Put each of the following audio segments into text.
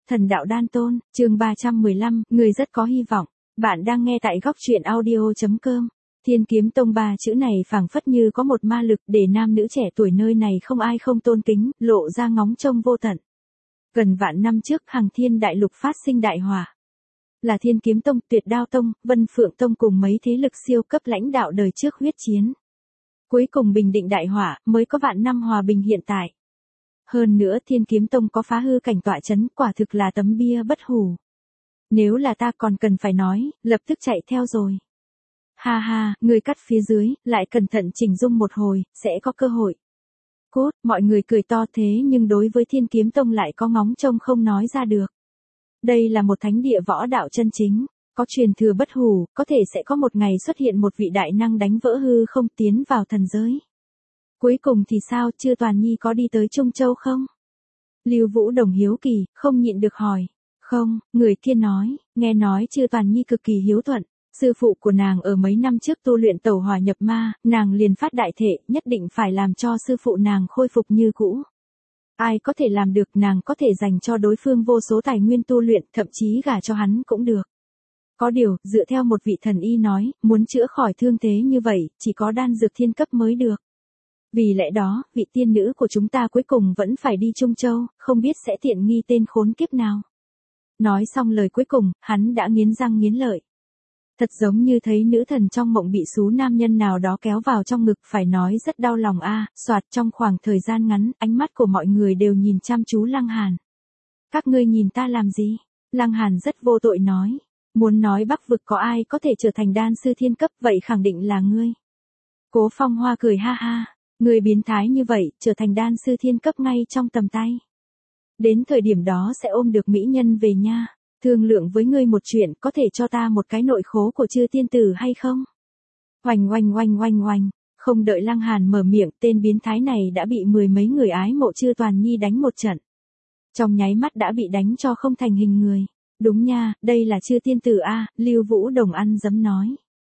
Thần đạo đan tôn, chương 315, người rất có hy vọng. Bạn đang nghe tại góc truyện audio.com. Thiên Kiếm Tông ba chữ này phảng phất như có một ma lực để nam nữ trẻ tuổi nơi này không ai không tôn kính, lộ ra ngóng trông vô tận. Gần vạn năm trước Hằng Thiên Đại Lục phát sinh đại hỏa. Là Thiên Kiếm Tông, Tuyệt Đao Tông, Vân Phượng Tông cùng mấy thế lực siêu cấp lãnh đạo đời trước huyết chiến. Cuối cùng bình định đại hỏa, mới có vạn năm hòa bình hiện tại. Hơn nữa Thiên Kiếm Tông có phá hư cảnh tọa chấn, quả thực là tấm bia bất hủ. Nếu là ta còn cần phải nói, lập tức chạy theo rồi. Ha ha, người cắt phía dưới, lại cẩn thận chỉnh dung một hồi, sẽ có cơ hội. Cốt, mọi người cười to thế nhưng đối với Thiên Kiếm Tông lại có ngóng trông không nói ra được. Đây là một thánh địa võ đạo chân chính, có truyền thừa bất hủ, có thể sẽ có một ngày xuất hiện một vị đại năng đánh vỡ hư không tiến vào thần giới. Cuối cùng thì sao, Chư Toàn Nhi có đi tới Trung Châu không? Lưu Vũ Đồng hiếu kỳ, không nhịn được hỏi. Không, người kia nói, nghe nói Chư Toàn Nhi cực kỳ hiếu thuận. Sư phụ của nàng ở mấy năm trước tu luyện tẩu hỏa nhập ma, nàng liền phát đại thệ, nhất định phải làm cho sư phụ nàng khôi phục như cũ. Ai có thể làm được, nàng có thể dành cho đối phương vô số tài nguyên tu luyện, thậm chí gả cho hắn cũng được. Có điều, dựa theo một vị thần y nói, muốn chữa khỏi thương thế như vậy, chỉ có đan dược thiên cấp mới được. Vì lẽ đó, vị tiên nữ của chúng ta cuối cùng vẫn phải đi Trung Châu, không biết sẽ tiện nghi tên khốn kiếp nào. Nói xong lời cuối cùng, hắn đã nghiến răng nghiến lợi. Thật giống như thấy nữ thần trong mộng bị xú nam nhân nào đó kéo vào trong ngực, phải nói rất đau lòng a. Soạt, trong khoảng thời gian ngắn, ánh mắt của mọi người đều nhìn chăm chú Lăng Hàn. Các ngươi nhìn ta làm gì? Lăng Hàn rất vô tội nói. Muốn nói Bắc vực có ai có thể trở thành đan sư thiên cấp, vậy khẳng định là ngươi. Cố Phong Hoa cười ha ha. Ngươi biến thái như vậy, trở thành đan sư thiên cấp ngay trong tầm tay. Đến thời điểm đó sẽ ôm được mỹ nhân về nha. Thương lượng với ngươi một chuyện, có thể cho ta một cái nội khố của Chư tiên tử hay không? Oanh oanh oanh oanh oanh. Không đợi Lăng Hàn mở miệng, tên biến thái này đã bị mười mấy người ái mộ Chư Toàn Nhi đánh một trận. Trong nháy mắt đã bị đánh cho không thành hình người. Đúng nha, đây là Chư tiên tử a. Lưu Vũ Đồng ăn dấm nói.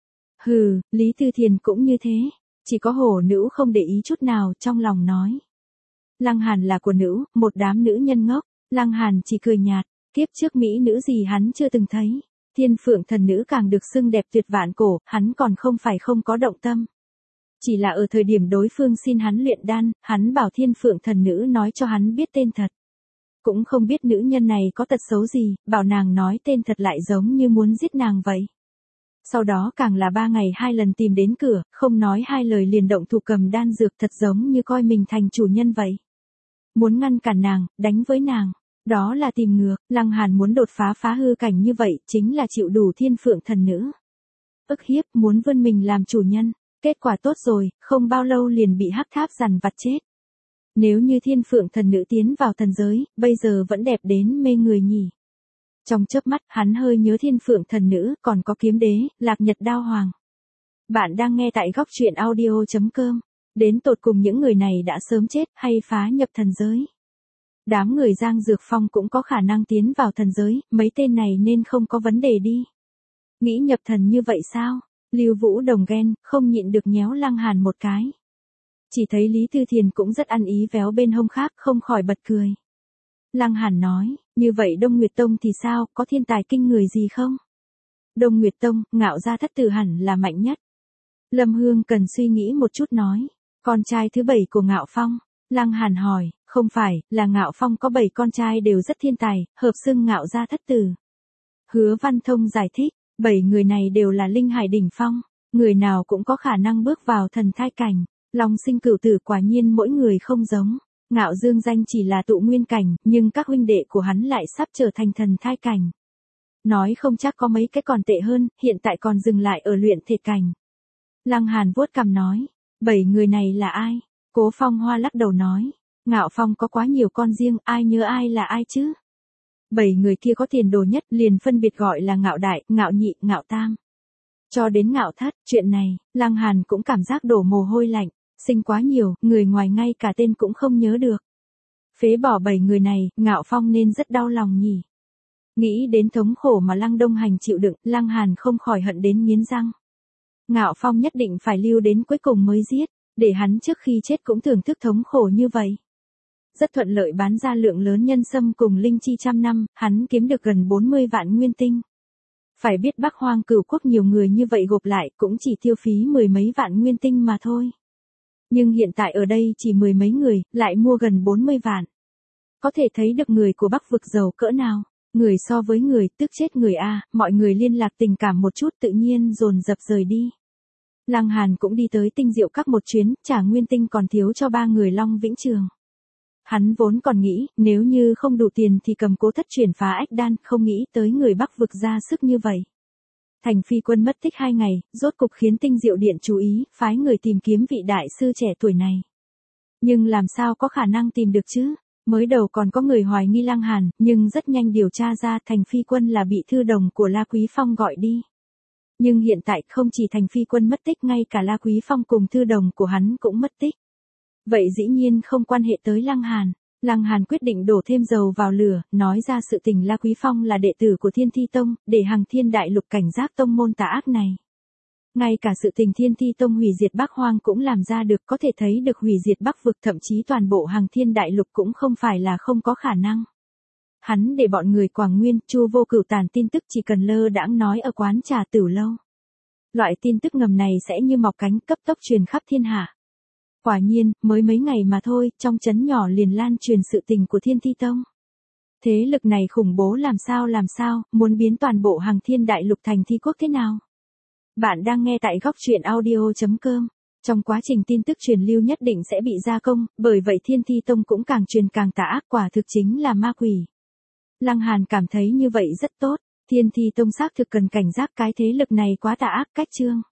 Hừ, Lý Tư Thiền cũng như thế. Chỉ có hổ nữ không để ý chút nào, trong lòng nói. Lăng Hàn là của nữ, một đám nữ nhân ngốc. Lăng Hàn chỉ cười nhạt. Kiếp trước mỹ nữ gì hắn chưa từng thấy. Thiên Phượng thần nữ càng được xưng đẹp tuyệt vạn cổ, hắn còn không phải không có động tâm. Chỉ là ở thời điểm đối phương xin hắn luyện đan, hắn bảo Thiên Phượng thần nữ nói cho hắn biết tên thật. Cũng không biết nữ nhân này có tật xấu gì, bảo nàng nói tên thật lại giống như muốn giết nàng vậy. Sau đó càng là 3 ngày 2 lần tìm đến cửa, không nói 2 lời liền động thủ cầm đan dược, thật giống như coi mình thành chủ nhân vậy. Muốn ngăn cản nàng, đánh với nàng. Đó là tìm ngược. Lăng Hàn muốn đột phá hư cảnh như vậy, chính là chịu đủ Thiên Phượng thần nữ ức hiếp, muốn vươn mình làm chủ nhân. Kết quả tốt rồi, không bao lâu liền bị hắc tháp dằn vặt chết. Nếu như Thiên Phượng thần nữ tiến vào thần giới, bây giờ vẫn đẹp đến mê người nhỉ. Trong chớp mắt, hắn hơi nhớ Thiên Phượng thần nữ, còn có Kiếm Đế, Lạc Nhật Đao Hoàng. Bạn đang nghe tại góc truyện audio.com. Đến tột cùng những người này đã sớm chết hay phá nhập thần giới? Đám người Giang Dược Phong cũng có khả năng tiến vào thần giới, mấy tên này nên không có vấn đề đi. Nghĩ nhập thần như vậy sao? Lưu Vũ Đồng ghen, không nhịn được nhéo Lăng Hàn một cái. Chỉ thấy Lý Tư Thiền cũng rất ăn ý véo bên hông khác, không khỏi bật cười. Lăng Hàn nói, như vậy Đông Nguyệt Tông thì sao, có thiên tài kinh người gì không? Đông Nguyệt Tông, Ngạo Gia Thất Tử hẳn là mạnh nhất. Lâm Hương cần suy nghĩ một chút nói, con trai thứ 7 của Ngạo Phong. Lăng Hàn hỏi, không phải, là Ngạo Phong có 7 con trai đều rất thiên tài, hợp xưng Ngạo Gia Thất Tử. Hứa Văn Thông giải thích, 7 người này đều là linh hải đỉnh phong, người nào cũng có khả năng bước vào thần thai cảnh. Long Sinh Cửu Tử quả nhiên mỗi người không giống. Ngạo Dương Danh chỉ là tụ nguyên cảnh, nhưng các huynh đệ của hắn lại sắp trở thành thần thai cảnh. Nói không chắc có mấy cái còn tệ hơn, hiện tại còn dừng lại ở luyện thể cảnh. Lăng Hàn vuốt cằm nói, 7 người này là ai? Cố Phong Hoa lắc đầu nói, Ngạo Phong có quá nhiều con riêng, ai nhớ ai là ai chứ? 7 người kia có tiền đồ nhất, liền phân biệt gọi là Ngạo Đại, Ngạo Nhị, Ngạo Tam. Cho đến Ngạo Thất, chuyện này, Lăng Hàn cũng cảm giác đổ mồ hôi lạnh, sinh quá nhiều, người ngoài ngay cả tên cũng không nhớ được. Phế bỏ 7 người này, Ngạo Phong nên rất đau lòng nhỉ. Nghĩ đến thống khổ mà Lăng Đông Hành chịu đựng, Lăng Hàn không khỏi hận đến nghiến răng. Ngạo Phong nhất định phải lưu đến cuối cùng mới giết. Để hắn trước khi chết cũng thưởng thức thống khổ như vậy. Rất thuận lợi bán ra lượng lớn nhân sâm cùng linh chi trăm năm, hắn kiếm được gần 40 vạn nguyên tinh. Phải biết Bắc Hoang Cửu Quốc nhiều người như vậy gộp lại cũng chỉ tiêu phí mười mấy vạn nguyên tinh mà thôi. Nhưng hiện tại ở đây chỉ mười mấy người, lại mua gần 40 vạn. Có thể thấy được người của Bắc vực giàu cỡ nào. Người so với người, tức chết người a, mọi người liên lạc tình cảm một chút tự nhiên dồn dập rời đi. Lăng Hàn cũng đi tới Tinh Diệu Các một chuyến, trả nguyên tinh còn thiếu cho 3 người Long Vĩnh Trường. Hắn vốn còn nghĩ, nếu như không đủ tiền thì cầm Cố Thất chuyển phá ách đan, không nghĩ tới người Bắc vực ra sức như vậy. Thành Phi Quân mất tích 2 ngày, rốt cục khiến Tinh Diệu Điện chú ý, phái người tìm kiếm vị đại sư trẻ tuổi này. Nhưng làm sao có khả năng tìm được chứ? Mới đầu còn có người hoài nghi Lăng Hàn, nhưng rất nhanh điều tra ra Thành Phi Quân là bị thư đồng của La Quý Phong gọi đi. Nhưng hiện tại không chỉ Thành Phi Quân mất tích, ngay cả La Quý Phong cùng thư đồng của hắn cũng mất tích. Vậy dĩ nhiên không quan hệ tới Lăng Hàn. Lăng Hàn quyết định đổ thêm dầu vào lửa, nói ra sự tình La Quý Phong là đệ tử của Thiên Thi Tông, để Hằng Thiên Đại Lục cảnh giác tông môn tà ác này. Ngay cả sự tình Thiên Thi Tông hủy diệt Bắc Hoang cũng làm ra được, có thể thấy được hủy diệt Bắc vực thậm chí toàn bộ Hằng Thiên Đại Lục cũng không phải là không có khả năng. Hắn để bọn người Quảng Nguyên, Chu Vô Cửu tản tin tức chỉ cần lơ đãng nói ở quán trà Tử Lâu. Loại tin tức ngầm này sẽ như mọc cánh cấp tốc truyền khắp thiên hạ. Quả nhiên, mới mấy ngày mà thôi, trong trấn nhỏ liền lan truyền sự tình của Thiên Thi Tông. Thế lực này khủng bố làm sao, muốn biến toàn bộ Hằng Thiên Đại Lục thành thi quốc thế nào? Bạn đang nghe tại góc truyện audio.com. Trong quá trình tin tức truyền lưu nhất định sẽ bị gia công, bởi vậy Thiên Thi Tông cũng càng truyền càng tà ác, quả thực chính là ma quỷ. Lăng Hàn cảm thấy như vậy rất tốt, Thiên Thi Tông xác thực cần cảnh giác, cái thế lực này quá tà ác cách chương.